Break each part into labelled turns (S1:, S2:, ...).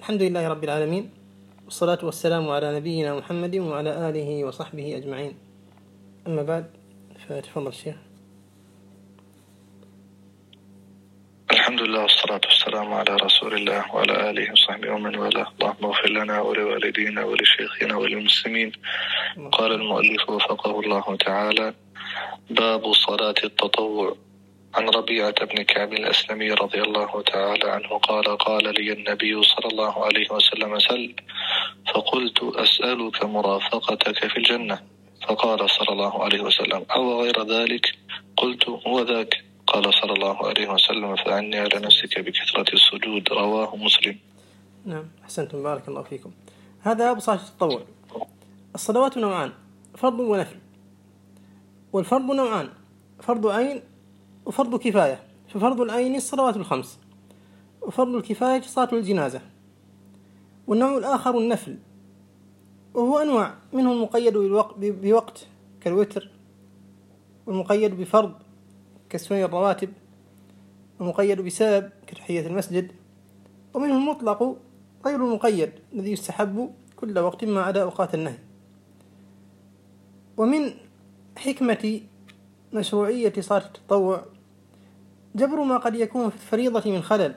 S1: الحمد لله رب العالمين، والصلاة والسلام على نبينا محمد وعلى آله وصحبه أجمعين. أما بعد، فتفضل الشيخ.
S2: الحمد لله والصلاة والسلام على رسول الله وعلى آله وصحبه ومن والاه. اللهم اغفر لنا ولوالدينا ولشيخنا وللمسلمين. قال المؤلف وفقه الله تعالى: باب صلاة التطوع. عن ربيعة بن كعب الأسلمي رضي الله تعالى عنه قال لي النبي صلى الله عليه وسلم: سل. فقلت: أسألك مرافقتك في الجنة. فقال صلى الله عليه وسلم: أو غير ذلك؟ قلت: هو ذاك. قال صلى الله عليه وسلم: فعني على نفسك بكثرة السجود. رواه مسلم.
S1: نعم، أحسنتم، بارك الله فيكم. هذا أبو صلاة التطوع. الصلوات نوعان: فرض ونفل. والفرض نوعان: فرض عين وفرض كفاية. ففرض العين الصلوات الخمس، وفرض الكفاية صلاة الجنازة. والنوع الآخر النفل، وهو أنواع منه المقيد بوقت كالوتر، والمقيد بفرض كالسنن الرواتب، والمقيد بسبب كتحية المسجد، ومنه المطلق غير المقيد الذي يستحب كل وقت ما عدا أوقات النهي. ومن حكمة مشروعية صلاة التطوع جبر ما قد يكون في الفريضة من خلل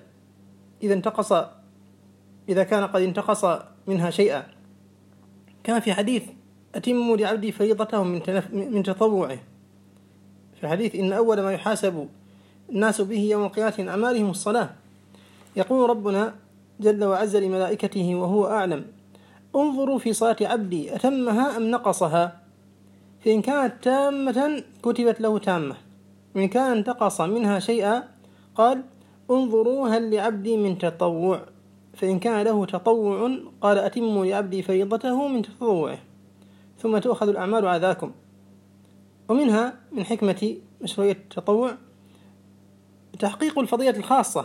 S1: إذا كان قد انتقص منها شيئا، كان في حديث: أتموا لعبدي فريضته من تطوعه. في حديث: إن أول ما يحاسب الناس به يوم القيامة من أعمالهم الصلاة. يقول ربنا جل وعز لملائكته وهو أعلم: انظروا في صلاة عبدي أتمها أم نقصها، فإن كانت تامة كتبت له تامة، وإن كان انتقص منها شيئا قال: انظروا هل لعبدي من تطوع، فإن كان له تطوع قال: أتموا لعبدي فريضته من تطوعه، ثم تؤخذ الأعمال على ذاكم. ومنها من حكمة مشروعية التطوع تحقيق الفضيلة الخاصة.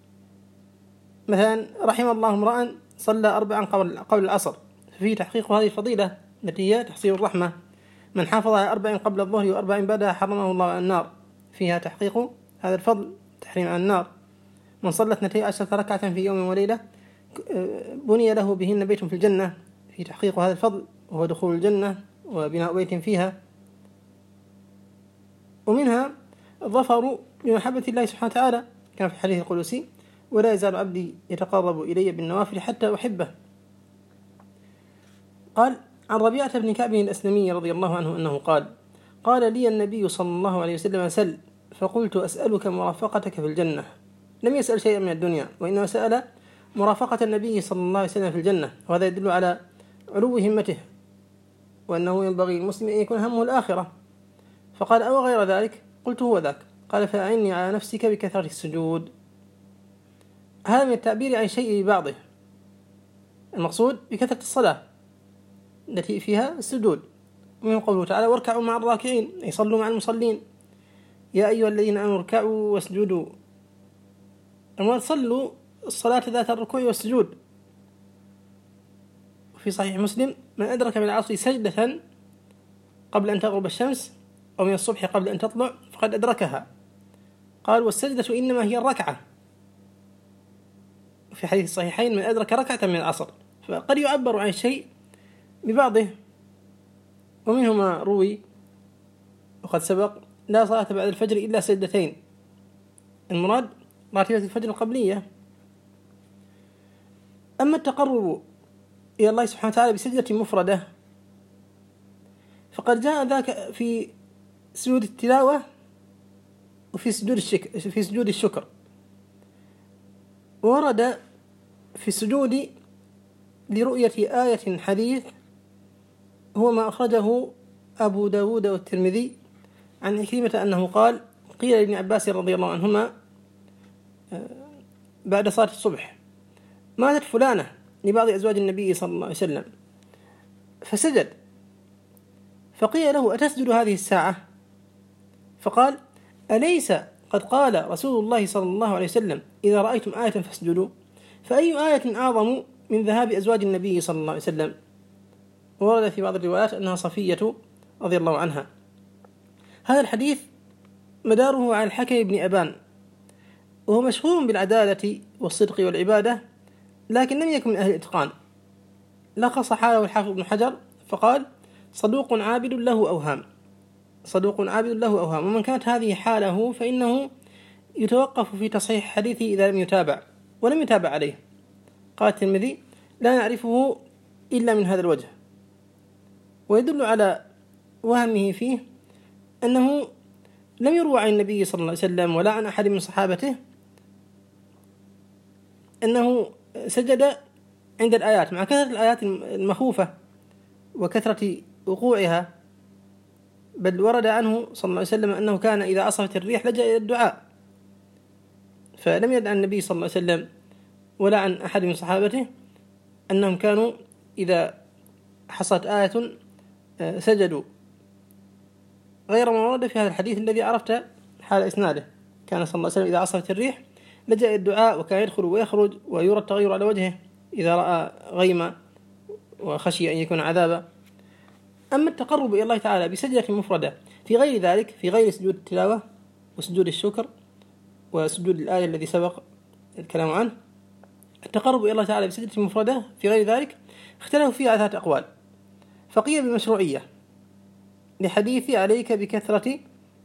S1: مثلا: رحم الله امرأ صلى 4 قبل العصر، ففيه تحقيق هذه الفضيلة التي هي تحصيل الرحمة. من حافظ على 4 قبل الظهر و4 بعدها حرمه الله على النار، فيها تحقيق هذا الفضل، تحريم عن النار. من صلى 12 ركعة في يوم وليلة بني له بهن بيت في الجنة، في تحقيق هذا الفضل وهو دخول الجنة وبناء بيت فيها. ومنها الظفر بمحبة الله سبحانه وتعالى، كان في الحديث القدسي: ولا يزال عبدي يتقرب إلي بالنوافل حتى أحبه. قال عن ربيعة بن كعب الأسلمي رضي الله عنه أنه قال لي النبي صلى الله عليه وسلم: سل. فقلت: أسألك مرافقتك في الجنة. لم يسأل شيئا من الدنيا، وإنما سأل مرافقة النبي صلى الله عليه وسلم في الجنة، وهذا يدل على علو همته، وأنه ينبغي المسلم أن يكون همه الآخرة. فقال: أو غير ذلك؟ قلت: هو ذاك. قال: فأعني على نفسك بكثرة السجود. هذا من التعبير عن شيء ببعضه، المقصود بكثرة الصلاة التي فيها السجود. ومن قوله تعالى: واركعوا مع الراكعين، أي صلوا مع المصلين. يا أيها الذين آمنوا اركعوا واسجدوا. المراد صلوا الصلاة ذات الركوع والسجود. وفي صحيح مسلم: من أدرك من العصر سجدة قبل أن تغرب الشمس أو من الصبح قبل أن تطلع فقد أدركها. قال: والسجدة إنما هي الركعة. في حديث الصحيحين: من أدرك ركعة من العصر. فقد يعبر عن الشيء ببعضه. ومنه ما روي وقد سبق: لا صلاة بعد الفجر إلا سجدتين. المراد راتبة الفجر القبلية. أما التقرب إلى الله سبحانه وتعالى بسجدة مفردة فقد جاء ذاك في سجود التلاوة وفي سجود الشكر. ورد في السجود لرؤية آية حديث هو ما أخرجه أبو داود والترمذي عن عكرمة أنه قال: قيل لابن عباس رضي الله عنهما بعد صلاة الصبح: ماتت فلانة لبعض أزواج النبي صلى الله عليه وسلم، فسجد. فقيل له: أتسجد هذه الساعة؟ فقال: أليس قد قال رسول الله صلى الله عليه وسلم: إذا رأيتم آية فاسجدوا؟ فأي آية أعظم من ذهاب أزواج النبي صلى الله عليه وسلم؟ ورد في بعض الروايات أنها صفية رضي الله عنها. هذا الحديث مداره على الحكم بن أبان، وهو مشهور بالعدالة والصدق والعبادة، لكن لم يكن من أهل الإتقان. لخص حاله الحافظ ابن حجر فقال: صدوق عابد له أوهام، صدوق عابد له أوهام، ومن كانت هذه حاله فإنه يتوقف في تصحيح حديثه إذا لم يتابع ولم يتابع عليه. قال الترمذي: لا نعرفه إلا من هذا الوجه. ويدل على وهمه فيه أنه لم يروى عن النبي صلى الله عليه وسلم ولا عن أحد من صحابته أنه سجد عند الآيات، مع كثرة الآيات المخوفة وكثرة وقوعها، بل ورد عنه صلى الله عليه وسلم أنه كان إذا عصفت الريح لجأ إلى الدعاء. فلم يرد عن النبي صلى الله عليه وسلم ولا عن أحد من صحابته أنهم كانوا إذا حصلت آية سجدوا، غير ما ورد في هذا الحديث الذي عرفت حال إسناده. كان صلى الله عليه وسلم إذا عصفت الريح لجأ إلى الدعاء، وكان يدخل ويخرج ويرى التغير على وجهه إذا رأى غيمة وخشي أن يكون عذابا. أما التقرب إلى الله تعالى بسجدة مفردة في غير ذلك، في غير سجود التلاوة وسجود الشكر وسجود الآية الذي سبق الكلام عنه، التقرب إلى الله تعالى بسجدة مفردة في غير ذلك اختلفوا فيها 3 أقوال. فقيل بالمشروعية لحديث عليك بكثرة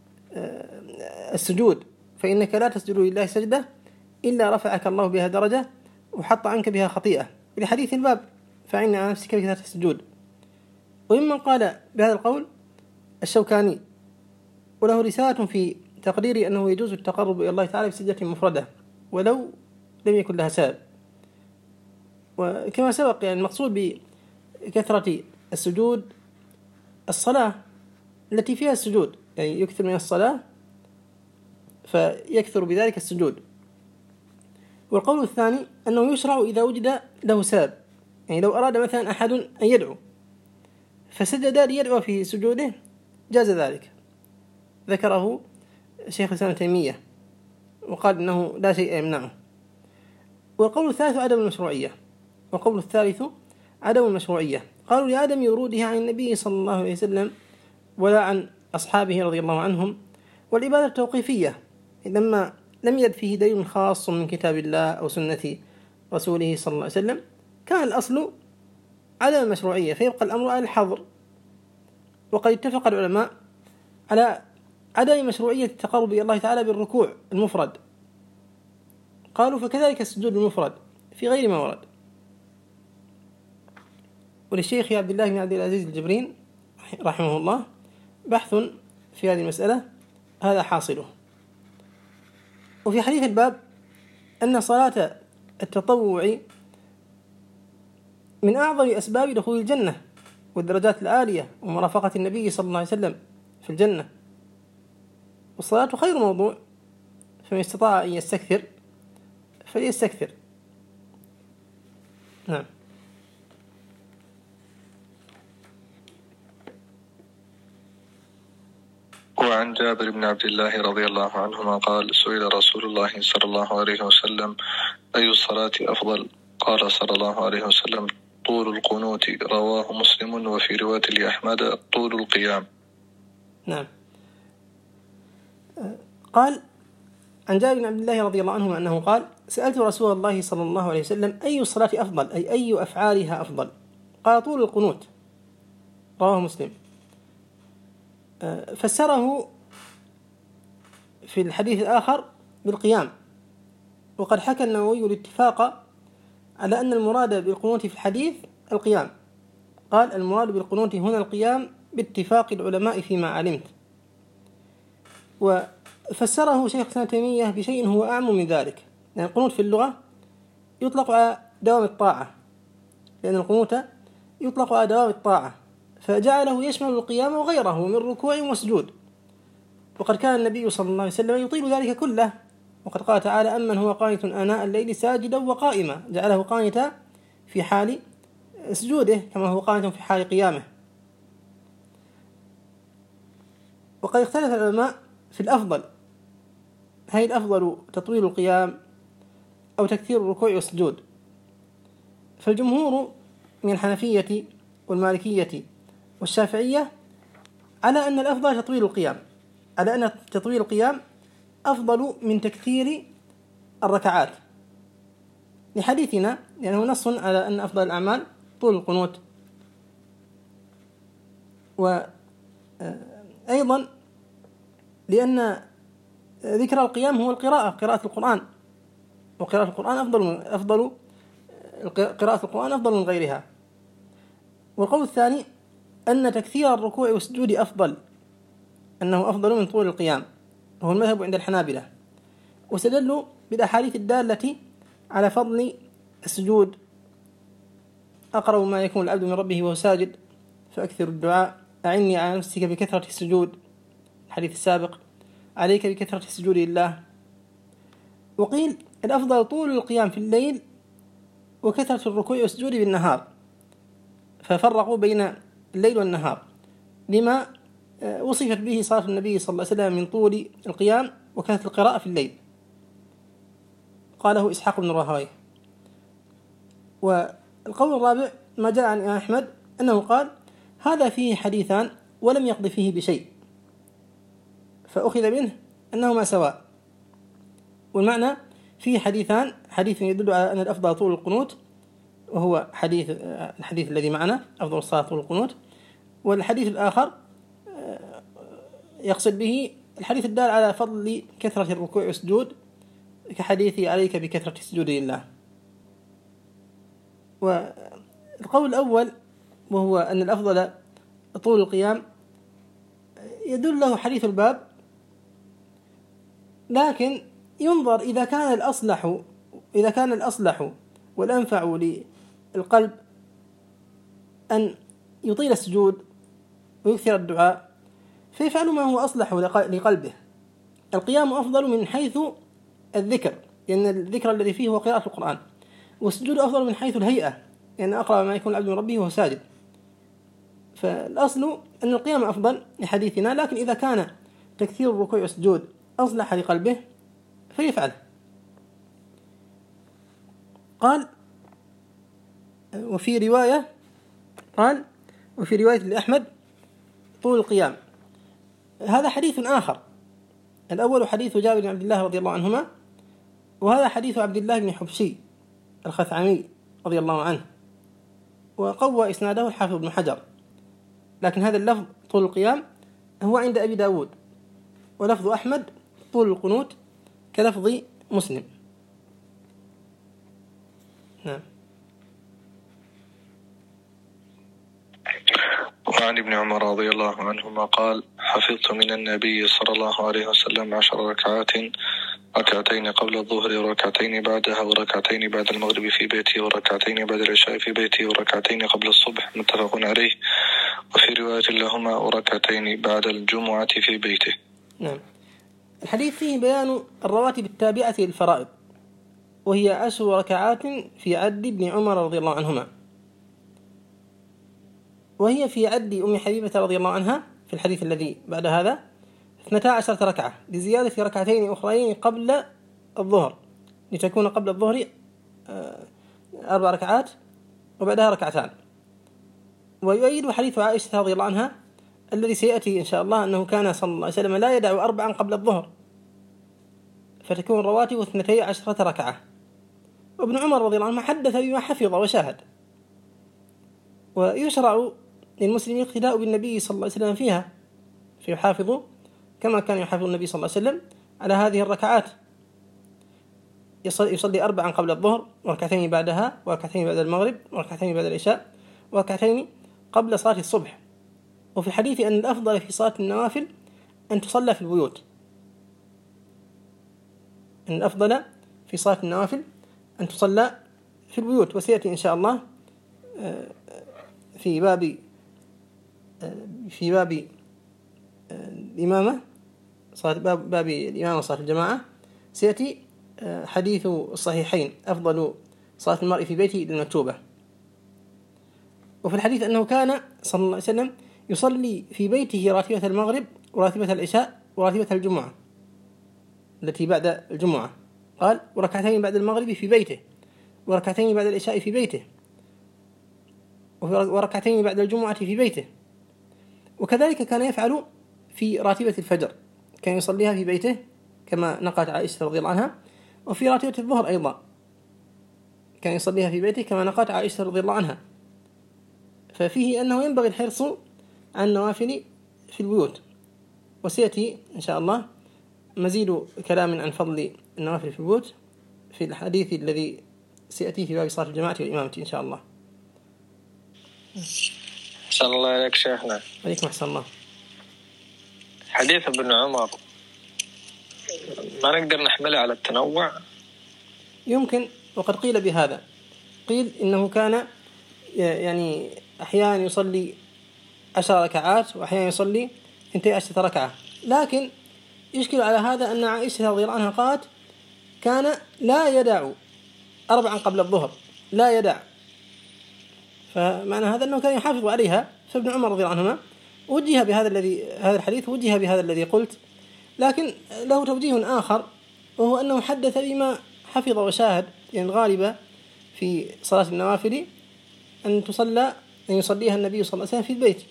S1: السجود فإنك لا تسجد لله سجدة إلا رفعك الله بها درجة وحط عنك بها خطيئة، لحديث الباب فإن على نفسك بكثرة السجود. وممن قال بهذا القول الشوكاني، وله رسالة في تقرير أنه يجوز التقرب إلى الله تعالى بسجدة مفردة ولو لم يكن لها سبب. وكما سبق يعني المقصود بكثرة السجود الصلاة التي فيها السجود، يعني يكثر من الصلاة فيكثر بذلك السجود. والقول الثاني أنه يشرع إذا وجد له سبب، يعني لو أراد مثلا أحد أن يدعو فسجد ليدعو في سجوده جاز ذلك، ذكره شيخ الإسلام ابن تيمية وقال إنه لا شيء يمنعه. والقول الثالث عدم المشروعية، والقول الثالث عدم المشروعية، قالوا لعدم ورودها عن النبي صلى الله عليه وسلم ولا عن أصحابه رضي الله عنهم. والعبادة التوقيفية لما لم يرد فيه دليل خاص من كتاب الله أو سنة رسوله صلى الله عليه وسلم كان الأصل عدم المشروعية، فيبقى الأمر على الحظر. وقد اتفق العلماء على عدم مشروعية التقرب إلى الله تعالى بالركوع المفرد، قالوا فكذلك السجود المفرد في غير ما ورد. وللشيخ عبد الله بن عبد العزيز الجبرين رحمه الله بحث في هذه المسألة هذا حاصله. وفي حديث الباب أن صلاة التطوع من أعظم أسباب دخول الجنة والدرجات العالية ومرافقة النبي صلى الله عليه وسلم في الجنة، والصلاة خير موضوع، فمن استطاع أن يستكثر فليستكثر. نعم.
S2: وعن جابر بن عبد الله رضي الله عنهما قال: سئل رسول الله صلى الله عليه وسلم: أي الصلاة أفضل؟ قال صلى الله عليه وسلم: طول القنوت. رواه مسلم. وفي رواية لأحمد: طول القيام.
S1: نعم. قال عن جابر بن عبد الله رضي الله عنهما أنه قال: سألت رسول الله صلى الله عليه وسلم أي الصلاة أفضل، أي أفعالها أفضل؟ قال: طول القنوت. رواه مسلم. فسره في الحديث الآخر بالقيام. وقد حكى النووي الاتفاق على أن المراد بالقنوت في الحديث القيام. قال: المراد بالقنوت هنا القيام باتفاق العلماء فيما علمت. وفسره شيخ الإسلام ابن تيمية بشيء هو أعم من ذلك، لأن القنوت في اللغة يطلق على دوام الطاعة، لأن القنوت يطلق على دوام الطاعة، فجعله يشمل القيام وغيره من ركوع وسجود. وقد كان النبي صلى الله عليه وسلم يطيل ذلك كله، وقد قال تعالى: أمن هو قانت آناء الليل ساجدا وقائما، جعله قانتا في حال سجوده كما هو قانت في حال قيامه. وقد اختلف العلماء في الأفضل، هل الأفضل تطويل القيام أو تكثير الركوع والسجود؟ فالجمهور من الحنفية والمالكية والشافعية على أن الأفضل تطويل القيام، على أن تطويل القيام أفضل من تكثير الركعات. لحديثنا لأنه نص على أن أفضل الأعمال طول القنوت. وأيضا لأن ذكر القيام هو قراءة القرآن، وقراءة القرآن قراءة القرآن أفضل من غيرها. والقول الثاني أن تكثير الركوع والسجود أنه أفضل من طول القيام، وهو المذهب عند الحنابلة، واستدلوا بالأحاديث الدالة على فضل السجود: أقرب ما يكون العبد من ربه وهو ساجد فأكثر الدعاء، أعني على نفسك بكثرة السجود، الحديث السابق، عليك بكثرة السجود لله. وقيل الأفضل طول القيام في الليل وكثرة الركوع والسجود بالنهار، ففرقوا بين الليل والنهار لما وصفت به صلاة النبي صلى الله عليه وسلم من طول القيام وكانت القراءة في الليل، قاله إسحاق بن راهويه. والقول الرابع ما جاء عن أحمد أنه قال: هذا فيه حديثان ولم يقض فيه بشيء، فأخذ منه أنهما سواء. والمعنى فيه حديثان: حديث يدل على أن الأفضل طول القنوت، وهو الحديث الذي معنا أفضل الصلاة طول القنوت، والحديث الآخر يقصد به الحديث الدال على فضل كثرة الركوع والسجود كحديث عليك بكثرة السجود لله. والقول الأول وهو أن الأفضل طول القيام يدل له حديث الباب، لكن ينظر إذا كان الأصلح والأنفع للقلب أن يطيل السجود ويكثر الدعاء فيفعل ما هو أصلح لقلبه. القيام أفضل من حيث الذكر، لأن الذكر الذي فيه هو قراءة القرآن، والسجود أفضل من حيث الهيئة، لأن أقرب ما يكون العبد من ربه وهو ساجد. فالأصل أن القيام أفضل لحديثنا، لكن إذا كان تكثير الركوع والسجود أصلح لقلبه فيفعل. قال وفي رواية لأحمد طول القيام. هذا حديث آخر، الأول حديث جابر بن عبد الله رضي الله عنهما، وهذا حديث عبد الله بن حبشي الخثعمي رضي الله عنه، وقوى إسناده الحافظ بن حجر، لكن هذا اللفظ طول القيام هو عند أبي داود، ولفظ أحمد طول القنوت كلفظ مسلم. نعم.
S2: وعن ابن عمر رضي الله عنهما قال: حفظت من النبي صلى الله عليه وسلم 10 ركعات، ركعتين قبل الظهر وركعتين بعدها وركعتين بعد المغرب في بيتي وركعتين بعد العشاء في بيتي وركعتين قبل الصبح، متفق عليه. وفي رواية لهما وركعتين بعد الجمعة في بيته.
S1: نعم. الحديث فيه بيان الرواتب التابعة للفرائض، وهي 10 ركعات في عد ابن عمر رضي الله عنهما، وهي في عد أم حبيبة رضي الله عنها في الحديث الذي بعد هذا 12 ركعة، لزيادة ركعتين أخرين قبل الظهر، لتكون قبل الظهر 4 ركعات وبعدها ركعتان. ويؤيد حديث عائشة رضي الله عنها الذي سيأتي إن شاء الله، أنه كان صلى الله عليه وسلم لا يدع 4 قبل الظهر، فتكون الرواتب 12 ركعة. وابن عمر رضي الله عنه حدث بما حفظ وشاهد. ويشرع للمسلم الاقتداء بالنبي صلى الله عليه وسلم فيها، فيحافظ كما كان يحافظ النبي صلى الله عليه وسلم على هذه الركعات، يصلي 4 قبل الظهر وركعتين بعدها وركعتين بعد المغرب وركعتين بعد العشاء وركعتين قبل صلاة الصبح. وفي الحديث أن الأفضل في صلاة النوافل أن تصلى في البيوت، أن الأفضل في صلاة النوافل أن تصلى في البيوت. وسيأتي إن شاء الله في باب الإمامة، باب الإمامة صلاة الجماعة، سيأتي حديث الصحيحين أفضل صلاة المرء في بيته للمكتوبة. وفي الحديث أنه كان صلى الله عليه وسلم يصلي في بيته راتبة المغرب وراتبة العشاء وراتبة الجمعة التي بعد الجمعة، قال: وركعتين بعد المغرب في بيته وركعتين بعد العشاء في بيته وركعتين بعد الجمعة في بيته. وكذلك كان يفعل في راتبة الفجر، كان يصليها في بيته كما نقلت عائشة رضي الله عنها، وفي راتبة الظهر أيضا. كان يصليها في بيته كما نقلت عائشة رضي الله عنها. ففيه أنه ينبغي الحرص على النوافل في البيوت. وسيأتي إن شاء الله مزيد كلام عن فضل النوافل في البيوت في الحديث الذي سيأتي في باب صلاة الجماعة والإمامة إن شاء الله.
S3: أحسن الله عليك شيخنا.
S1: عليكم أحسن الله.
S3: حديث ابن عمر ما نقدر نحمله على التنوع؟ يمكن،
S1: وقد قيل بهذا، قيل إنه كان يعني أحيانا يصلي 10 ركعات وأحيانا يصلي 12 ركعة، لكن يشكل على هذا أن عائشة رضي الله عنها قالت كان لا يدع 4 قبل الظهر، لا يدع، فمعنى هذا أنه كان يحافظ عليها. فابن عمر رضي الله عنهما وجه بهذا هذا الحديث وجه بهذا الذي قلت، لكن له توجيه آخر، وهو أنه حدث بما حفظ وشاهد، يعني الغالبة في صلاة النوافل أن يصليها النبي صلى الله عليه وسلم في البيت.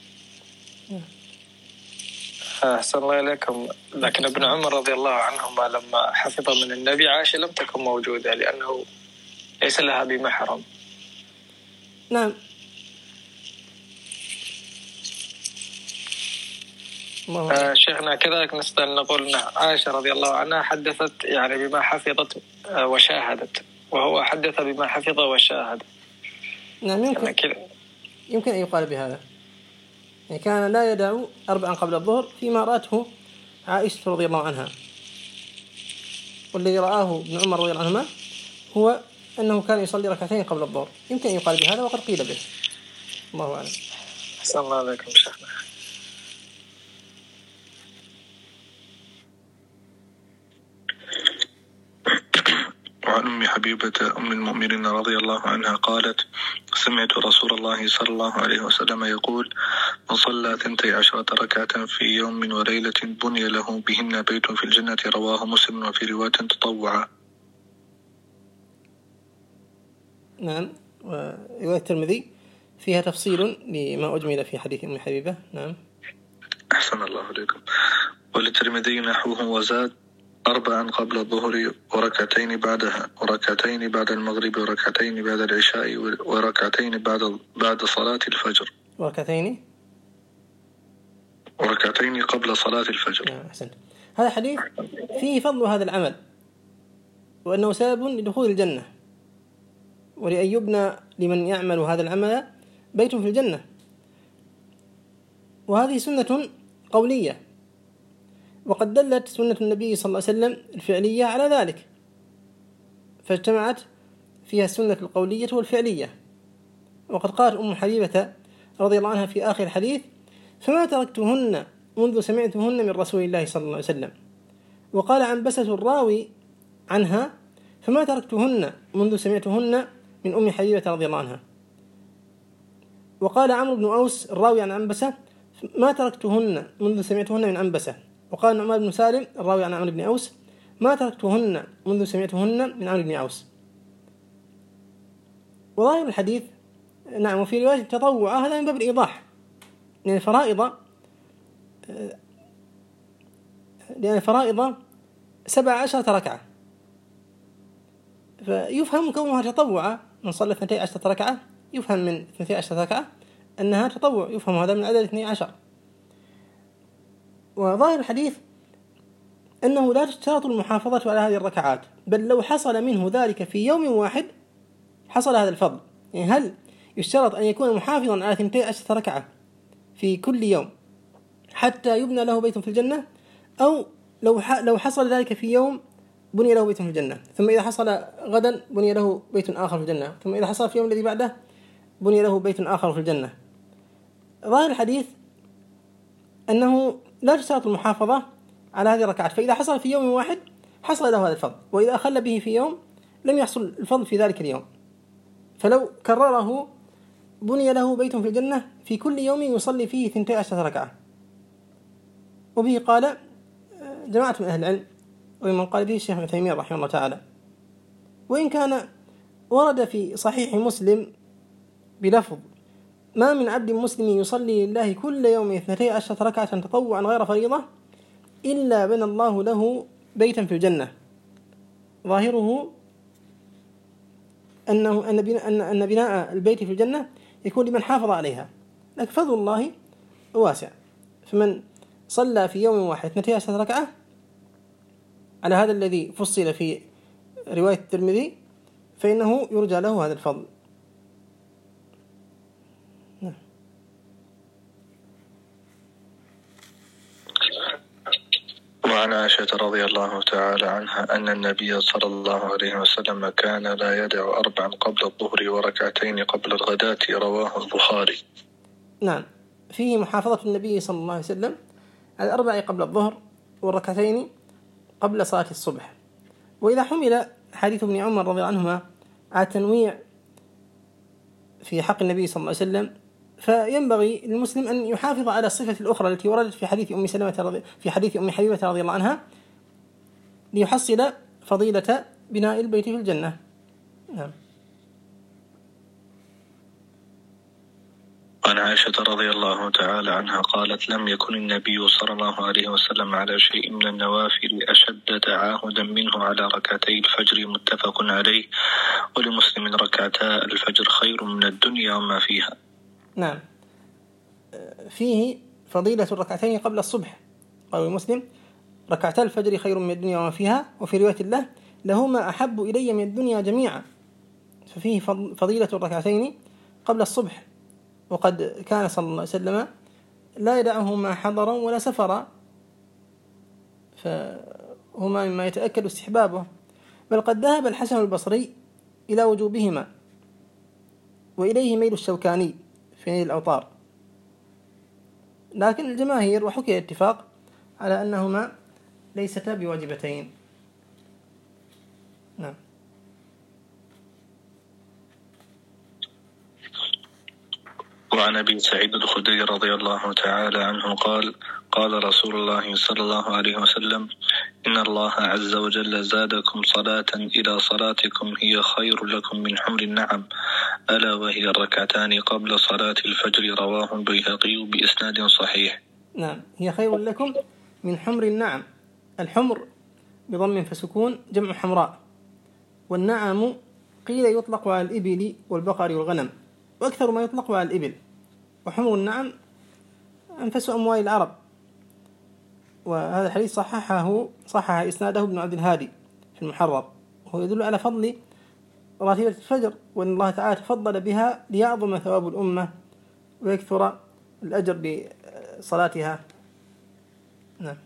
S3: أحسن الله إليكم. لكن ابن عمر رضي الله عنهما لما حفظ من النبي عائشة لم تكن موجودة لأنه ليس لها بمحرم.
S1: نعم.
S3: شيخنا كذلك نستطيع نقول أن عائشة رضي الله عنها حدثت يعني بما حفظت وشاهدت، وهو حدث بما حفظ وشاهد.
S1: نعم، يمكن أن يقال بهذا، يعني كان لا يدع 4 قبل الظهر فيما رأته عائشة رضي الله عنها، والذي رآه ابن عمر رضي الله عنهما هو أنه كان يصلي 2 قبل الظهر. يمكن أن يقال بهذا وقد قيل به، الله أعلم.
S3: أحسن الله عليكم شيخنا.
S2: وعن أم حبيبة أم المؤمنين رضي الله عنها قالت سمعت رسول الله صلى الله عليه وسلم يقول من صلى 12 ركعة في يوم وليلة بني له بهن بيت في الجنة. رواه مسلم وفي رواية تطوعا.
S1: نعم. ورواية الترمذي فيها تفصيل لما أجمل في حديث أم حبيبة. نعم.
S2: أحسن الله عليكم. وللترمذي نحوه وزاد 4 قبل الظهر وركعتين بعدها، وركعتين بعد المغرب، وركعتين بعد العشاء، وركعتين بعد صلاة الفجر. وركعتين قبل صلاة الفجر.
S1: أحسنت. هذا حديث فيه فضل هذا العمل، وأنه سبب لدخول الجنة، ولأن يبنى لمن يعمل هذا العمل بيت في الجنة. وهذه سنة قولية، وقد دلت سنة النبي صلى الله عليه وسلم الفعلية على ذلك، فاجتمعت فيها السنة القولية والفعلية. وقد قالت أم حبيبة رضي الله عنها في آخر الحديث فما تركتهن منذ سمعتهن من رسول الله صلى الله عليه وسلم. وقال عنبسة الراوي عنها فما تركتهن منذ سمعتهن من أم حبيبة رضي الله عنها. وقال عمرو بن أوس الراوي عن عنبسة ما تركتهن منذ سمعتهن من عنبسة. وقال نعمان بن سالم الراوي عن عمرو بن أوس ما تركتهن منذ سمعتهن من عمرو بن أوس. وظاهر الحديث نعم. وفي رواية التطوع هذا من باب الإيضاح، لأن الفرائض 17 ركعة، فيفهم كونها تطوع. من صلى 12 ركعة يفهم من 12 ركعة أنها تطوع، يفهم هذا من عدد 12. وظاهر الحديث أنه لا تشترط المحافظة على هذه الركعات، بل لو حصل منه ذلك في يوم واحد حصل هذا الفضل. يعني هل يشترط أن يكون محافظا على 12 ركعة في كل يوم حتى يبنى له بيت في الجنة، أو لو حصل ذلك في يوم بني له بيت في الجنة، ثم إذا حصل غدا بني له بيت آخر في الجنة، ثم إذا حصل في يوم الذي بعده بني له بيت آخر في الجنة؟ ظاهر الحديث أنه لا تشترط المحافظة على هذه الركعات، فإذا حصل في يوم واحد حصل له هذا الفضل، وإذا أخل به في يوم لم يحصل الفضل في ذلك اليوم. فلو كرره بني له بيت في الجنة في كل يوم يصلي فيه 12 ركعة. وبه قال جماعة من أهل العلم، ومن قال به الشيخ ابن تيمية رحمه الله تعالى. وإن كان ورد في صحيح مسلم بلفظ ما من عبد مسلم يصلي لله كل يوم 12 ركعة تطوعا غير فريضة إلا بنى الله له بيتا في الجنة. ظاهره أن بناء البيت في الجنة يكون لمن حافظ عليها، لكن فضل الله واسع، فمن صلى في يوم واحد 12 ركعة على هذا الذي فصل في رواية الترمذي فإنه يرجى له هذا الفضل.
S2: وعن عائشة رضي الله تعالى عنها أن النبي صلى الله عليه وسلم كان لا يدع 4 قبل الظهر وركعتين قبل الغداة، رواه البخاري.
S1: نعم، فيه محافظة النبي صلى الله عليه وسلم على 4 قبل الظهر والركعتين قبل صلاة الصبح. وإذا حمل حديث ابن عمر رضي الله عنهما على التنويع في حق النبي صلى الله عليه وسلم، فينبغي للمسلم أن يحافظ على الصفة الأخرى التي وردت في حديث أم حبيبة رضي الله عنها ليحصل فضيلة بناء البيت في الجنة. نعم.
S2: عن عائشة رضي الله تعالى عنها قالت: لم يكن النبي صلى الله عليه وسلم على شيء من النوافل أشد تعاهدا منه على ركعتي الفجر، متفق عليه. ولمسلم ركعتا الفجر خير من الدنيا وما فيها.
S1: نعم، فيه فضيلة الركعتين قبل الصبح. قال مسلم: ركعتا الفجر خير من الدنيا وما فيها. وفي رواية الله: لهما أحب إلي من الدنيا جميعا. ففيه فضيلة الركعتين قبل الصبح، وقد كان صلى الله عليه وسلم لا يدعهما حضرا ولا سفرا، فهما مما يتأكد استحبابه، بل قد ذهب الحسن البصري إلى وجوبهما، وإليه ميل الشوكاني في نيل الأوطار، لكن الجماهير وحكي الاتفاق على أنهما ليستا بواجبتين. نعم.
S2: وعن أبي سعيد الخدري رضي الله تعالى عنه قال: قال رسول الله صلى الله عليه وسلم: إن الله عز وجل زادكم صلاة إلى صلاتكم هي خير لكم من حمر النعم، ألا وهي الركعتان قبل صلاة الفجر، رواه البيهقي بإسناد صحيح.
S1: نعم، هي خير لكم من حمر النعم. الحمر بضم فسكون جمع حمراء، والنعم قيل يطلق على الإبل والبقر والغنم، وأكثر ما يطلق على الإبل. وحمر النعم أنفس أموال العرب. وهذا الحديث صحح إسناده ابن عبد الهادي في المحرر، وهو يدل على فضل راتبة الفجر، وأن الله تعالى تفضل بها ليعظم ثواب الأمة ويكثر الأجر بصلاتها. نعم.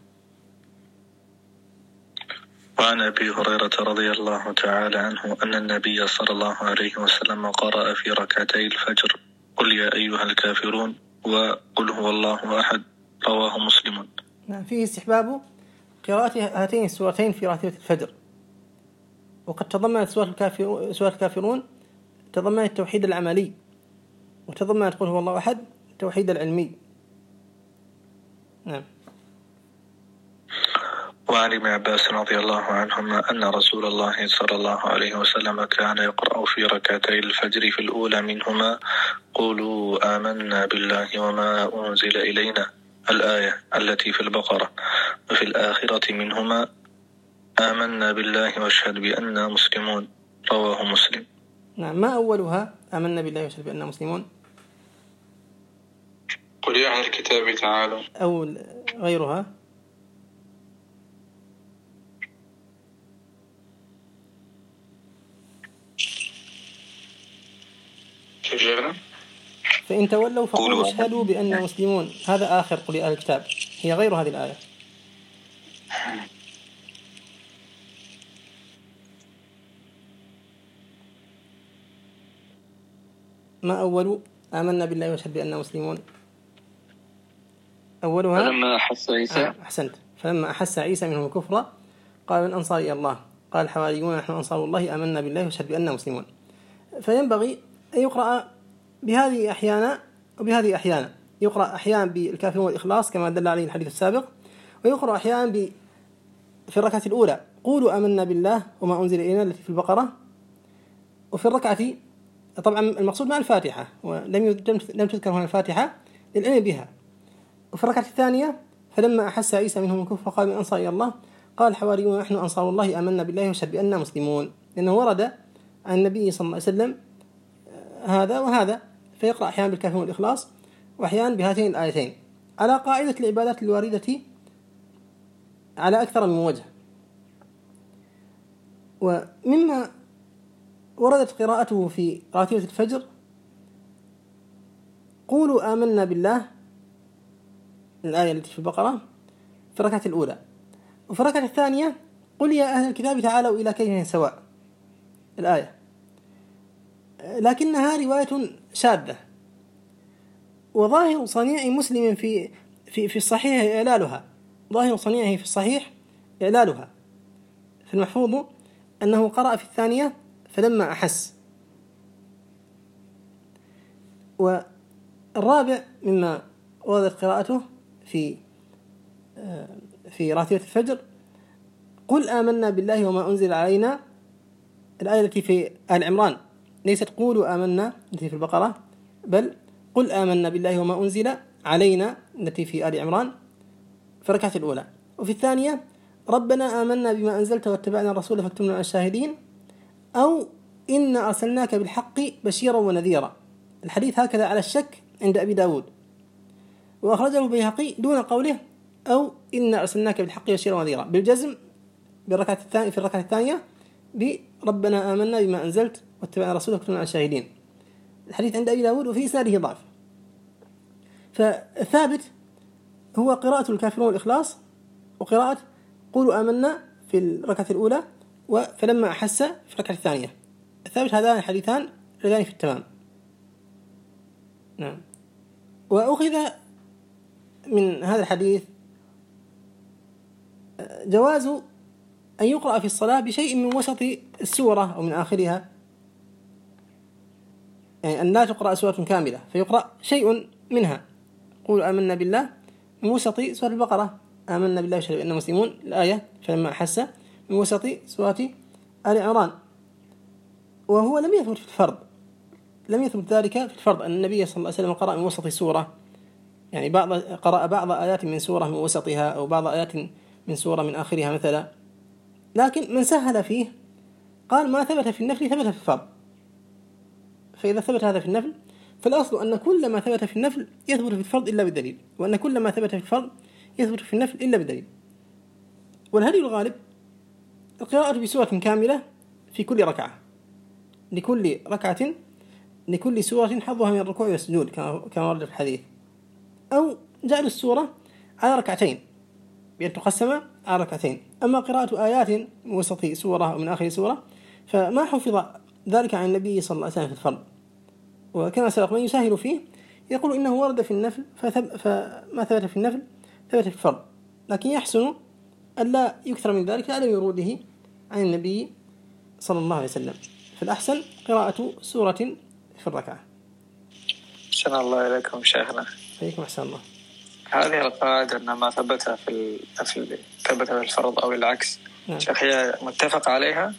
S2: وعن أبي هريرة رضي الله تعالى عنه أن النبي صلى الله عليه وسلم قرأ في ركعتي الفجر: قل يا أيها الكافرون وقل هو الله أحد، رواه مسلم.
S1: نعم، فيه استحباب قراءة هاتين السورتين في راتبة الفجر. وقد تضمنت سورة الكافرون تضمنت التوحيد العملي، وتضمنت قل هو الله أحد التوحيد العلمي. نعم.
S2: وعن ابن عباس رضي الله عنهما أن رسول الله صلى الله عليه وسلم كان يقرأ في ركعتي الفجر في الأولى منهما: قولوا آمنا بالله وما أنزل إلينا، الآية التي في البقرة، وفي الآخرة منهما: آمنا بالله واشهد بأننا مسلمون، رواه مسلم.
S1: نعم. ما أولها آمنا بالله واشهد بأننا مسلمون؟
S2: قل يا أهل الكتاب تعالوا،
S1: أو غيرها؟ فإن تولوا فقولوا اشهدوا بأننا مسلمون. هذا آخر قل يا أهل الكتاب، هي غير هذه الآية. ما أول آمنا بالله واشهد بأننا مسلمون؟ أولها
S3: فلما أحس عيسى
S1: أحسنت. فلما أحس عيسى منهم الكفر قال: من أنصار إلى الله؟ قال الحواريون: نحن أنصار الله، آمنا بالله واشهد بأننا مسلمون. فينبغي أن يقرأ بهذه أحيانا وبهذه أحيانا. يقرأ أحيانا بالكافرون والإخلاص كما دل عليه الحديث السابق، ويقرأ أحيانا في الركعة الأولى قولوا آمنا بالله وما أنزل إلينا التي في البقرة، وفي الركعة طبعا المقصود مع الفاتحة، ولم تذكر هنا الفاتحة للعلم بها. وفي الركعة الثانية فلما أحس عيسى منهم الكفر قال: من أنصار إلى الله؟ قال الحواريون: نحن أنصار الله، آمنا بالله واشهد بأننا مسلمون. لأنه ورد عن النبي صلى الله عليه وسلم هذا وهذا، فيقرأ أحيانا بالكافرون والإخلاص وأحيانا بهاتين الآيتين على قاعدة العبادات الواردة على أكثر من وجه. ومما وردت قراءته في راتبة الفجر قولوا آمنا بالله، الآية التي في البقرة في الركعة الأولى، وفي الركعة الثانية قل يا أهل الكتاب تعالوا إلى كلمة سواء، الآية، لكنها رواية شاذة، وظاهر صنيع مسلم في الصحيح إعلالها، ظاهر صنيعه في الصحيح إعلالها. في المحفوظ أنه قرأ في الثانية فلما أحس. والرابع مما وردت قراءته في راتبة الفجر قل آمنا بالله وما أنزل علينا، الآية التي في آل عمران، ليست قولوا آمنا التي في البقرة، بل قل آمنا بالله وما أنزل علينا التي في آل عمران في الركعة الأولى. وفي الثانية ربنا آمنا بما أنزلت واتبعنا الرسول فاكتبنا مع الشاهدين، أو إنا أرسلناك بالحق بشيرا ونذيرا. الحديث هكذا على الشك عند أبي داود، وأخرجه البيهقي دون قوله أو إنا أرسلناك بالحق بشيرا ونذيرا، بالجزم في الركعة الثانية بربنا آمنا بما أنزلت واتبعنا الرسول فاكتبنا مع الشاهدين. الحديث عند أبي داود وفي إسناده ضعف. فالثابت هو قراءة الكافرون والإخلاص، وقراءة قولوا آمنا في الركعة الأولى فلما أحس في الركعة الثانية. الثابت هذان الحديثان لذان في التمام. نعم. وأخذ من هذا الحديث جواز أن يقرأ في الصلاة بشيء من وسط السورة أو من آخرها، يعني أن لا تقرأ سورة كاملة فيقرأ شيء منها. قولوا آمنا بالله من وسط سورة البقرة، آمنا بالله واشهدوا بأننا مسلمون، الآية فلما أحس من وسط سورة آل عمران. وهو لم يثبت في الفرض، لم يثبت ذلك في الفرض أن النبي صلى الله عليه وسلم قرأ من وسط سورة، يعني قرأ بعض آيات من سورة من وسطها أو بعض آيات من سورة من آخرها مثلا. لكن من سهل فيه قال ما ثبت في النفل ثبت في الفرض. فإذا ثبت هذا في النفل فالأصل أن كل ما ثبت في النفل يثبت في الفرض إلا بدليل، وأن كل ما ثبت في الفرض يثبت في النفل إلا بدليل. والهدي الغالب القراءة بسورة كاملة في كل ركعة، لكل ركعة لكل سورة حظها من الركوع والسجود كما ورد في الحديث، أو جعل السورة على ركعتين بأن تقسم على ركعتين. أما قراءة آيات من وسط سورة ومن آخر سورة فما حفظ ذلك عن النبي صلى الله عليه وسلم في الفرض. وكما سبق من يسهل فيه يقول إنه ورد في النفل فما ثبت في النفل ثبت في الفرض، لكن يحسن ألا يكثر من ذلك لعدم وروده عن النبي صلى الله عليه وسلم. فالأحسن قراءة سورة في الركعة.
S3: أحسن الله إليكم شيخنا.
S1: فيكم أحسن الله.
S3: هذه القاعدة أن ما ثبتها في النفل ثبت في الفرض أو العكس، شيخ هي متفق عليها؟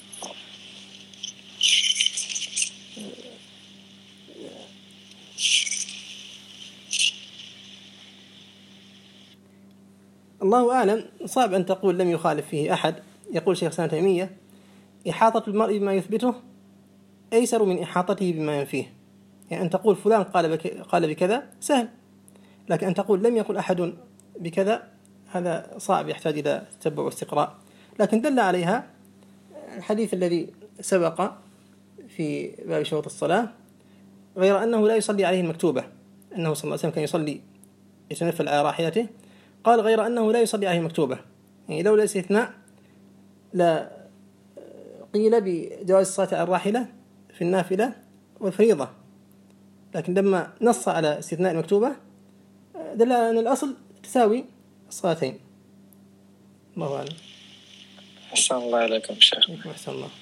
S1: الله أعلم. صعب أن تقول لم يخالف فيه أحد. يقول شيخ الإسلام ابن تيمية إحاطة المرء بما يثبته أيسر من إحاطته بما ينفيه. يعني أن تقول فلان قال بكذا سهل، لكن أن تقول لم يقل أحد بكذا هذا صعب، يحتاج إلى تتبع واستقراء. لكن دل عليها الحديث الذي سبق في باب شروط الصلاة، غير أنه لا يصلي عليه المكتوبة، أنه صلى الله عليه وسلم كان يصلي يتنفل على راحلته، قال غير أنه لا يصلي عليه المكتوبة. يعني لولا استثناء لا قيل بجواز الصلاة على الراحلة في النافلة والفريضة، لكن لما نص على استثناء المكتوبة دل على أن الأصل تساوي الصلاتين. الله أعلم.
S3: أحسن الله إليكم شيخ.
S1: أحسن الله.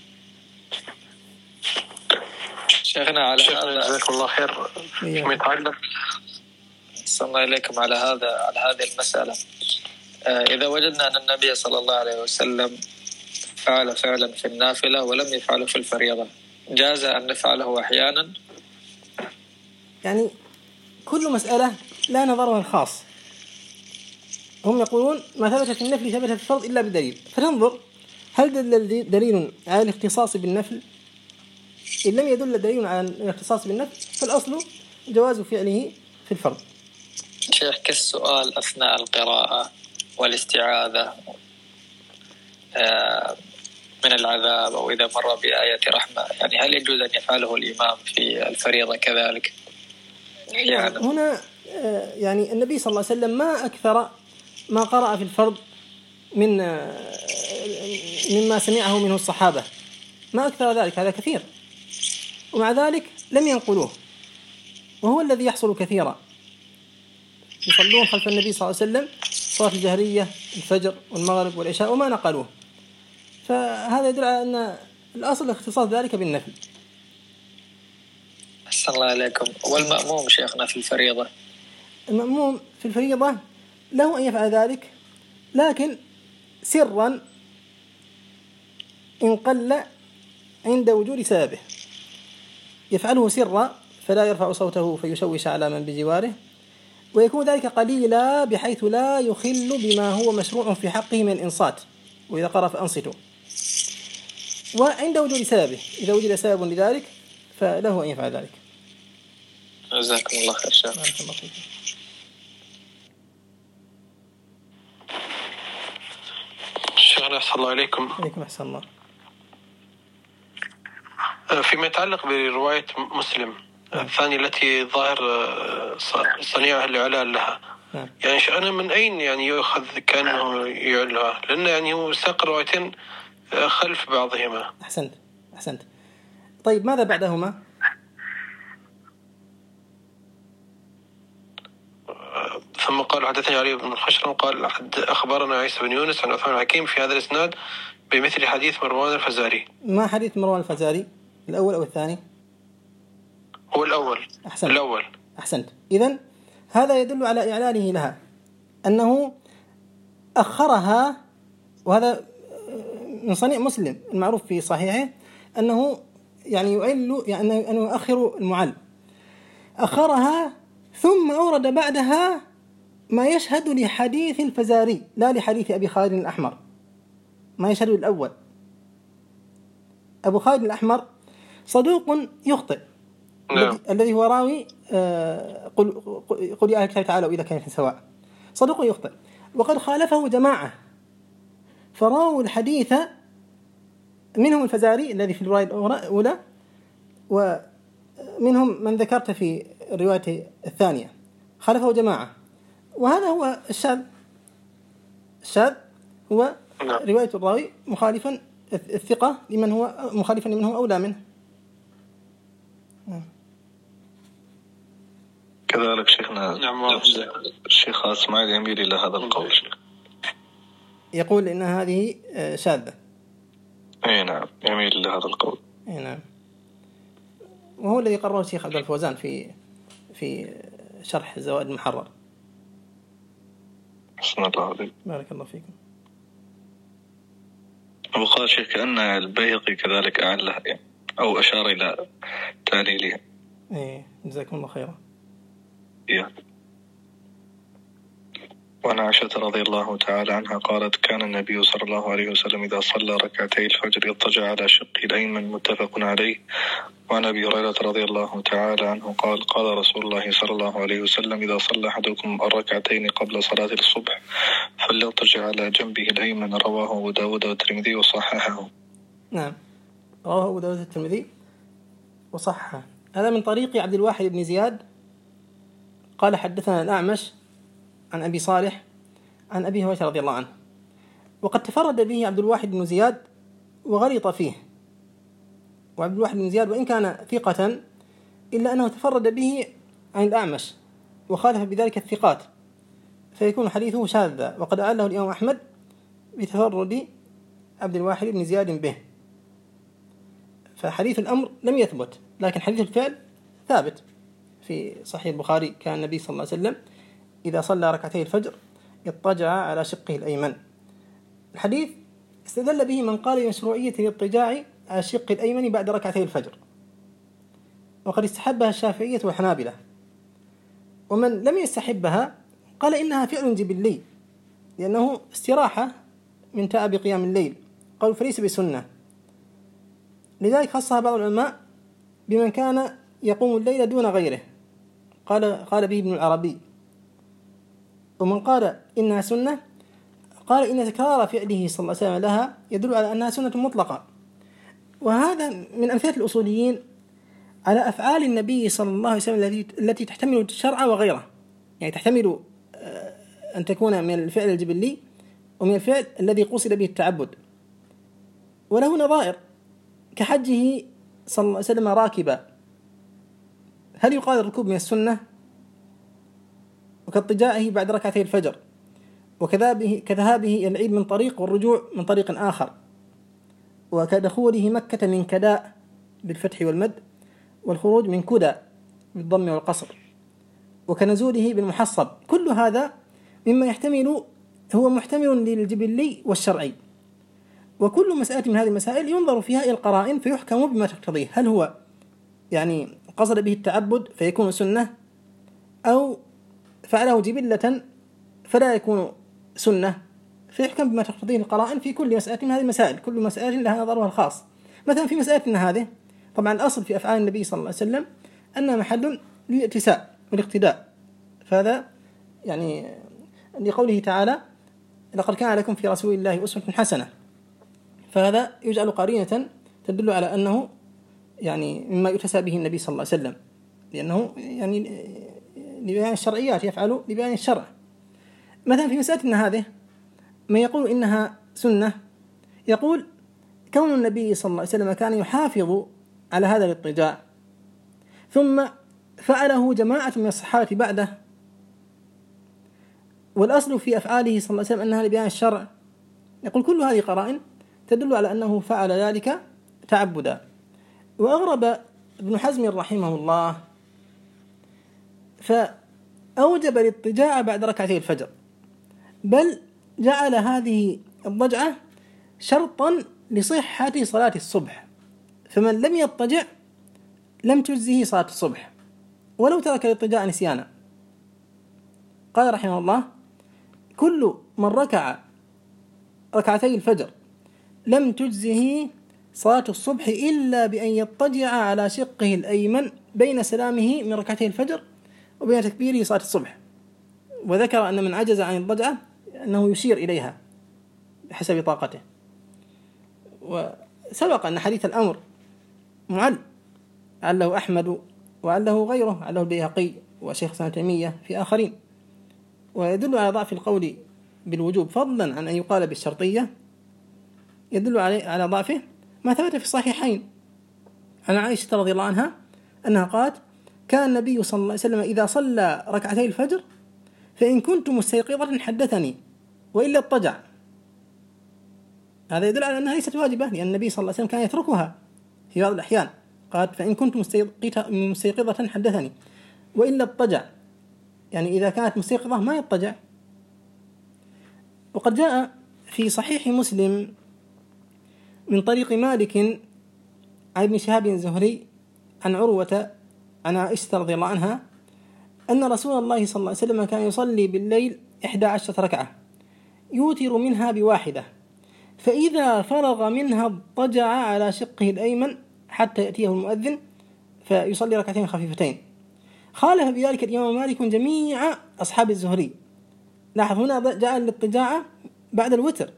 S3: شيخنا على هذا جزاك الله خير فيما يتعلق. أحسن الله إليكم على هذه المسألة. إذا وجدنا أن النبي صلى الله عليه وسلم فعل فعلا في النافلة ولم يفعله في الفريضة، جاز أن نفعله أحيانا؟
S1: يعني كل مسألة لا نظرها الخاص. هم يقولون ما ثبت في النفل ثبت في الفرض إلا بدليل، فتنظر هل دليل على الاختصاص بالنفل إن لم يدل دليل على الاختصاص بالنفل فالأصل جواز فعله في الفرض.
S3: شيخ كالسؤال أثناء القراءة والاستعاذة من العذاب أو إذا مر بآية رحمة، يعني هل يجوز أن يفعله الإمام في الفريضة كذلك؟
S1: يعني هنا يعني النبي صلى الله عليه وسلم ما أكثر ما قرأ في الفرض مما سمعه منه الصحابة، ما أكثر ذلك، هذا كثير، ومع ذلك لم ينقلوه، وهو الذي يحصل كثيرا. يصلون خلف النبي صلى الله عليه وسلم صلاة الجهرية الفجر والمغرب والعشاء وما نقلوه، فهذا يدل على أن الأصل اختصاص ذلك بالنفل.
S3: أحسن الله عليكم. والمأموم شيخنا في الفريضة؟
S1: المأموم في الفريضة له أن يفعل ذلك، لكن سرا إن قل عند وجود سببه، يفعله سرا فلا يرفع صوته فيشوش على من بجواره، ويكون ذلك قليلا بحيث لا يخل بما هو مشروع في حقه من الإنصات، وإذا قرأ فأنصتوا. وعند وجود سببه، إذا وجد سبب لذلك فله أن يفعل ذلك.
S3: جزاكم الله خير شيخ.
S4: شيخنا أحسن الله عليكم.
S1: عليكم أحسن الله.
S4: فيما يتعلق برواية مسلم الثانية التي ظاهر صنيعها الإعلان لها، يعني أنا من أين يعني يؤخذ كأنه يعلها؟ لأن يعني هو ساق روايتين خلف بعضهما.
S1: أحسنت. طيب ماذا بعدهما؟
S4: ثم قال حدثني علي بن خشرم قال أخبرنا عيسى بن يونس عن عثمان الحكيم في هذا الإسناد بمثل حديث مروان الفزاري.
S1: ما حديث مروان الفزاري الأول أو الثاني؟
S4: هو الأول. الأول.
S1: أحسنت. إذن هذا يدل على إعلانه لها أنه أخرها، وهذا من صنيع مسلم المعروف في صحيحه أنه يعني يعل، يعني أنه يؤخر المعل، أخرها ثم أورد بعدها ما يشهد لحديث الفزاري لا لحديث أبي خالد الأحمر، ما يشهد الأول. أبو خالد الأحمر صدوق يخطئ، الذي هو راوي قل يا أهل الكتاب تعالوا إلى كلمة سواء، صدوق يخطئ، وقد خالفه جماعة فراوا الحديث منهم الفزاري الذي في الرواية الأولى، ومنهم من ذكرت في الرواية الثانية، خالفه جماعة، وهذا هو الشاذ هو رواية الراوي مخالفا الثقة لمن هو مخالفا لمن هو أولى منه.
S2: كذلك شيخنا الشيخ اسماعيل يميل إلى هذا القول،
S1: يقول إن هذه شاذة.
S2: أي نعم، يميل إلى هذا القول.
S1: أي نعم، وهو الذي قرره الشيخ عبد الفوزان في شرح زوائد المحرر.
S2: حسن الله عليك.
S1: بارك الله فيكم.
S2: وقال شيخ كأن البيهقي كذلك أعلها يعني أو أشار إلى تعليلها.
S1: إيه، جزاكم الله خيرا.
S2: وعن عائشة رضي الله تعالى عنها قالت كان النبي صلى الله عليه وسلم إذا صلى ركعتي الفجر اضطجع على شقه الأيمن متفق عليه. وعن أبي هريرة رضي الله تعالى عنه قال قال رسول الله صلى الله عليه وسلم إذا صلى أحدكم الركعتين قبل صلاة الصبح فليضطجع على جنبه الأيمن. رواه أبو داود والترمذي وصححه.
S1: نعم، رواه أبو داود والترمذي وصححه. هذا من طريق عبد الواحد بن زياد قال حدثنا الأعمش عن أبي صالح عن أبي هريرة رضي الله عنه، وقد تفرد به عبد الواحد بن زياد وغلط فيه. وعبد الواحد بن زياد وإن كان ثقة إلا أنه تفرد به عن الأعمش وخالف بذلك الثقات، فيكون حديثه شاذا، وقد أعله الإمام أحمد بتفرد عبد الواحد بن زياد به. فحديث الأمر لم يثبت، لكن حديث الفعل ثابت في صحيح البخاري. كان النبي صلى الله عليه وسلم إذا صلى ركعتي الفجر اضطجع على شقه الأيمن. الحديث استدل به من قال بمشروعية الاضطجاع على الشق الأيمن بعد ركعتي الفجر، وقد استحبها الشافعية والحنابلة. ومن لم يستحبها قال إنها فعل جبلي، لأنه استراحة من تعب قيام الليل، قالوا فليس بسنة. لذلك خصها بعض العلماء بمن كان يقوم الليل دون غيره، قال به ابن العربي. ومن قال إنها سنة قال إن تكرار فعله صلى الله عليه وسلم لها يدل على أنها سنة مطلقة. وهذا من أمثلة الأصوليين على أفعال النبي صلى الله عليه وسلم التي تحتمل الشرع وغيره، يعني تحتمل أن تكون من الفعل الجبلي ومن الفعل الذي قصد به التعبد. وله نظائر كحجه صلى الله عليه وسلم راكبا، هل يقال الركوب من السنة؟ وكاضطجاعه بعد ركعتي الفجر، وكذهابه إلى العيد من طريق والرجوع من طريق آخر، وكدخوله مكة من كداء بالفتح والمد، والخروج من كدى بالضم والقصر، وكنزوله بالمحصب. كل هذا مما يحتمل هو محتمل للجبلي والشرعي. وكل مسألة من هذه المسائل ينظر فيها إلى القرائن فيحكم بما تقتضيه، هل هو يعني قصد به التعبد فيكون سنة، أو فعله جبلة فلا يكون سنة، فيحكم بما تقتضيه القرائن في كل مسألة من هذه المسائل. كل مسألة لها نظرها الخاص. مثلا في مسألتنا هذه، طبعا الأصل في أفعال النبي صلى الله عليه وسلم أنها محل للاتساء والاقتداء، فهذا يعني لقوله تعالى لقد كان لكم في رسول الله أسوة حسنة، فهذا يجعل قرينة تدل على أنه يعني مما يتسى به النبي صلى الله عليه وسلم، لأنه يعني لبيان الشرعيات، يفعل لبيان الشرع. مثلا في مسألتنا هذه من يقول إنها سنة يقول كون النبي صلى الله عليه وسلم كان يحافظ على هذا الاضطجاع ثم فعله جماعة من الصحابة بعده، والأصل في أفعاله صلى الله عليه وسلم أنها لبيان الشرع، يقول كل هذه قرائن تدل على أنه فعل ذلك تعبدا. وأغرب ابن حزم رحمه الله فأوجب الاضطجاع بعد ركعتي الفجر، بل جعل هذه الضجعة شرطا لصحة صلاة الصبح، فمن لم يضطجع لم تجزه صلاة الصبح ولو ترك الاضطجاع نسيانا. قال رحمه الله كل من ركع ركعتي الفجر لم تجزه صلاة الصبح إلا بأن يضطجع على شقه الأيمن بين سلامه من ركعتي الفجر وبين تكبيره صلاة الصبح. وذكر أن من عجز عن الضجعة أنه يشير إليها بحسب طاقته. وسبق أن حديث الأمر معل، عله أحمد وعله غيره، عله البيهقي وشيخ الإسلام ابن تيمية في آخرين، ويدل على ضعف القول بالوجوب فضلا عن أن يقال بالشرطية. يدل على ضعفه ما ثبت في الصحيحين عن عائشة رضي الله عنها أنها قالت كان النبي صلى الله عليه وسلم إذا صلى ركعتي الفجر فإن كنت مستيقظة حدثني وإلا اضطجع. هذا يدل على أنها ليست واجبة، لأن النبي صلى الله عليه وسلم كان يتركها في بعض الأحيان. قالت فإن كنت مستيقظة حدثني وإلا اضطجع، يعني إذا كانت مستيقظة ما يضطجع. وقد جاء في صحيح مسلم من طريق مالك عن ابن شهاب الزهري عن عروة عن عائشة رضي الله عنها أن رسول الله صلى الله عليه وسلم كان يصلي بالليل 11 ركعة يوتر منها بواحدة، فإذا فرغ منها اضطجع على شقه الأيمن حتى يأتيه المؤذن فيصلي ركعتين خفيفتين. خالف بذلك الإمام مالك جميع أصحاب الزهري. لاحظ هنا جاء الاضطجاع بعد الوتر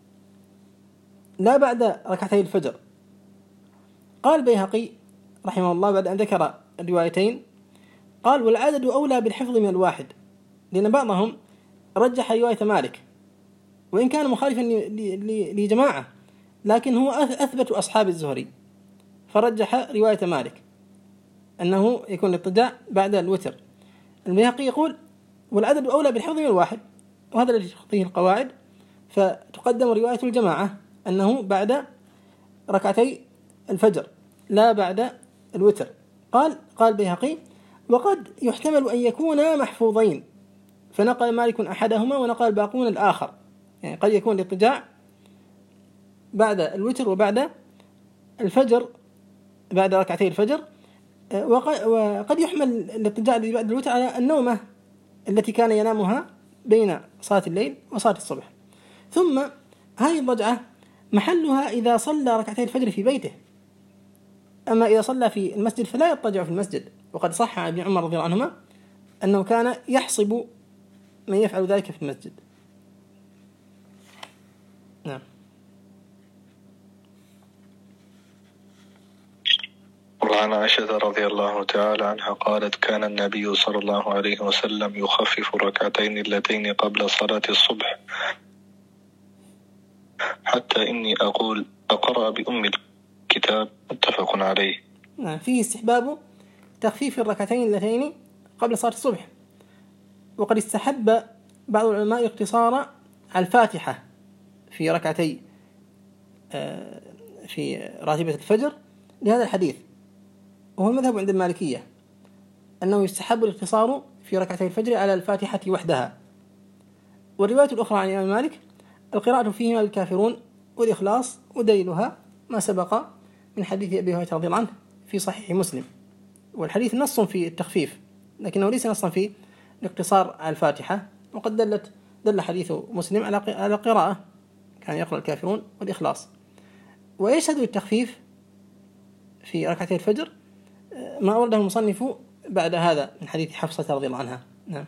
S1: لا بعد ركعتي الفجر. قال البيهقي رحمه الله بعد أن ذكر الروايتين قال والعدد أولى بالحفظ من الواحد، لأن بعضهم رجح رواية مالك وإن كان مخالفا لجماعة، لكن هو أثبت أصحاب الزهري فرجح رواية مالك أنه يكون الاضطجاع بعد الوتر. البيهقي يقول والعدد أولى بالحفظ من الواحد، وهذا الذي تخطيه القواعد، فتقدم رواية الجماعة أنه بعد ركعتي الفجر لا بعد الوتر. قال البيهقي وقد يحتمل أن يكونا محفوظين، فنقل مالك أحدهما ونقل الباقون الآخر، يعني قد يكون الاضطجاع بعد الوتر وبعد الفجر بعد ركعتي الفجر، وقد يحمل الاضطجاع الذي بعد الوتر على النومة التي كان ينامها بين صلاة الليل وصلاة الصبح. ثم هذه الضجعة محلها إذا صلى ركعتي الفجر في بيته، أما إذا صلى في المسجد فلا يضطجع في المسجد. وقد صح عن ابن عمر رضي الله عنهما أنه كان يحصب من يفعل ذلك في المسجد. نعم.
S2: وعن عائشة رضي الله تعالى عنها قالت كان النبي صلى الله عليه وسلم يخفف ركعتين اللتين قبل صلاة الصبح حتى إني أقرأ بأم الكتاب. متفق عليه.
S1: نعم. فيه استحباب تخفيف الركعتين اللتين قبل صلاة الصبح. وقد استحب بعض العلماء الاقتصار على الفاتحة في ركعتي في راتبة الفجر لهذا الحديث، وهو المذهب عند المالكية أنه يستحب الاقتصار في ركعتي الفجر على الفاتحة وحدها. والرواية الأخرى عن الإمام مالك القراءة فيهما بالكافرون والإخلاص، ودليلها ما سبق من حديث أبي هريرة رضي الله عنه في صحيح مسلم. والحديث نص في التخفيف لكنه ليس نصا في الاقتصار على الفاتحة. وقد دل حديث مسلم على قراءة كان يقرأ الكافرون والإخلاص. ويشهد التخفيف في ركعتي الفجر ما أورده المصنف بعد هذا من حديث حفصة رضي الله عنها. نعم.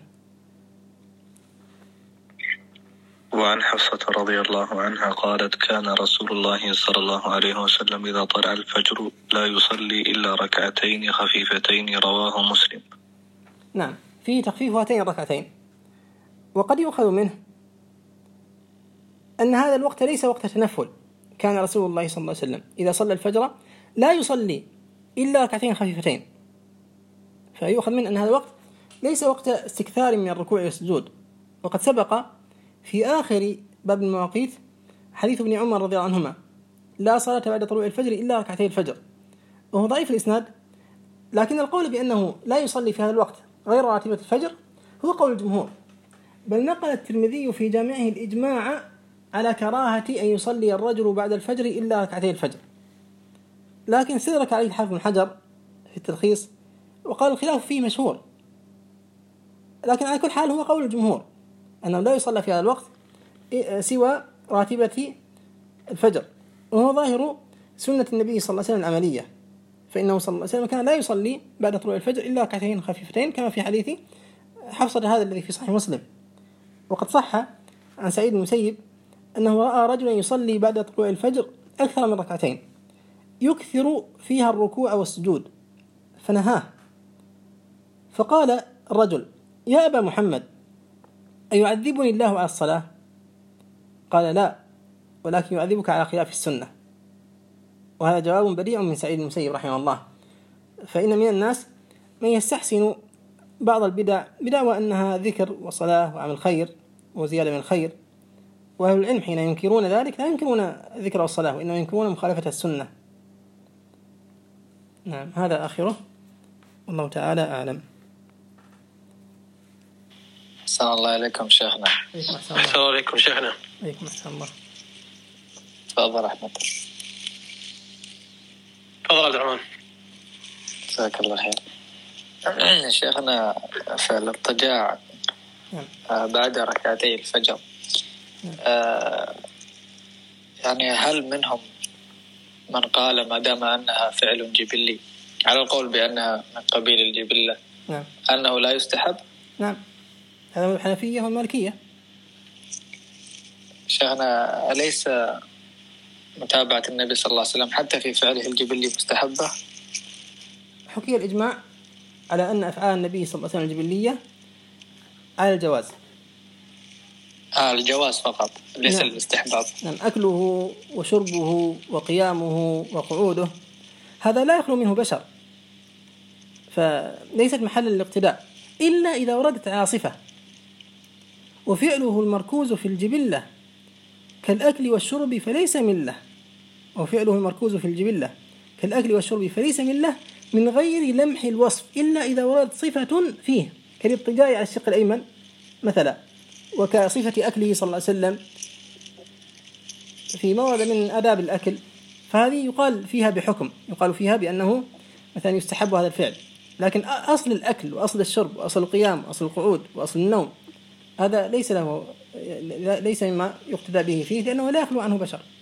S2: وعن حفصة رضي الله عنها قالت كان رسول الله صلى الله عليه وسلم إذا طلع الفجر لا يصلي إلا ركعتين خفيفتين. رواه مسلم.
S1: نعم. فيه تخفيف هاتين الركعتين. وقد يؤخذ منه أن هذا الوقت ليس وقت تنفل. كان رسول الله صلى الله عليه وسلم إذا صلى الفجر لا يصلي إلا ركعتين خفيفتين، فيؤخذ منه أن هذا الوقت ليس وقت استكثار من الركوع والسجود. وقد سبق في آخر باب المواقيت حديث ابن عمر رضي الله عنهما لا صلاة بعد طلوع الفجر إلا ركعتي الفجر، وهو ضعيف الإسناد، لكن القول بأنه لا يصلي في هذا الوقت غير راتبة الفجر هو قول الجمهور. بل نقل الترمذي في جامعه الإجماع على كراهة أن يصلي الرجل بعد الفجر إلا ركعتي الفجر، لكن سيرك عليه الحافظ بن حجر في التلخيص وقال الخلاف فيه مشهور. لكن على كل حال هو قول الجمهور أنه لا يصلى في هذا الوقت سوى راتبة الفجر، وهو ظاهر سنة النبي صلى الله عليه وسلم العملية، فإنه صلى الله عليه وسلم كان لا يصلي بعد طلوع الفجر إلا ركعتين خفيفتين كما في حديث حفصة هذا الذي في صحيح مسلم. وقد صح عن سعيد بن المسيب أنه رأى رجلا يصلي بعد طلوع الفجر أكثر من ركعتين يكثر فيها الركوع والسجود فنهاه، فقال الرجل يا أبا محمد أيعذبني الله على الصلاة؟ قال لا، ولكن يعذبك على خلاف السنة. وهذا جواب بديع من سعيد المسيب رحمه الله. فإن من الناس من يستحسن بعض البدع بدعوى أنها ذكر وصلاة وعمل خير وزيادة من الخير، وأهل العلم حين ينكرون ذلك لا ينكرون ذكر والصلاة، وإنما ينكرون مخالفة السنة. نعم. هذا آخره، والله تعالى أعلم.
S3: أحسن الله إليكم شيخنا.
S4: أحسن الله إليكم شيخنا.
S1: عليكم أحسن الله.
S3: تفضل أحمد.
S4: تفضل عبد الرحمن.
S3: جزاك الله خير. شيخنا في الاضطجاع بعد ركعتي الفجر يعني هل منهم من قال ما دام أنها فعل جبلي على القول بأنها من قبيل الجبلة أنه لا يستحب؟
S1: نعم، هذا من الحنفية والمالكية.
S3: شيخنا أليس متابعة النبي صلى الله عليه وسلم حتى في فعله الجبلي مستحبة؟
S1: حكي الإجماع على أن أفعال النبي صلى الله عليه وسلم الجبلية على الجواز.
S3: الجواز فقط ليس الاستحباب.
S1: نعم. أكله وشربه وقيامه وقعوده هذا لا يخلو منه بشر، فليست محل الاقتداء إلا إذا وردت عاصفة. وفعله المركوز في الجبلة كالأكل والشرب فليس منه، وفعله المركوز في الجبلة كالأكل والشرب فليس منه من غير لمح الوصف إلا إذا وردت صفة فيه كالاضطجاع على الشق الأيمن مثلا، وكصفة أكله صلى الله عليه وسلم في موضع من آداب الأكل، فهذه يقال فيها بحكم، يقال فيها بأنه مثلا يستحب هذا الفعل. لكن أصل الأكل وأصل الشرب وأصل القيام وأصل القعود وأصل النوم هذا ليس مما يقتدى به فيه، لأنه لا يخلو عنه بشر.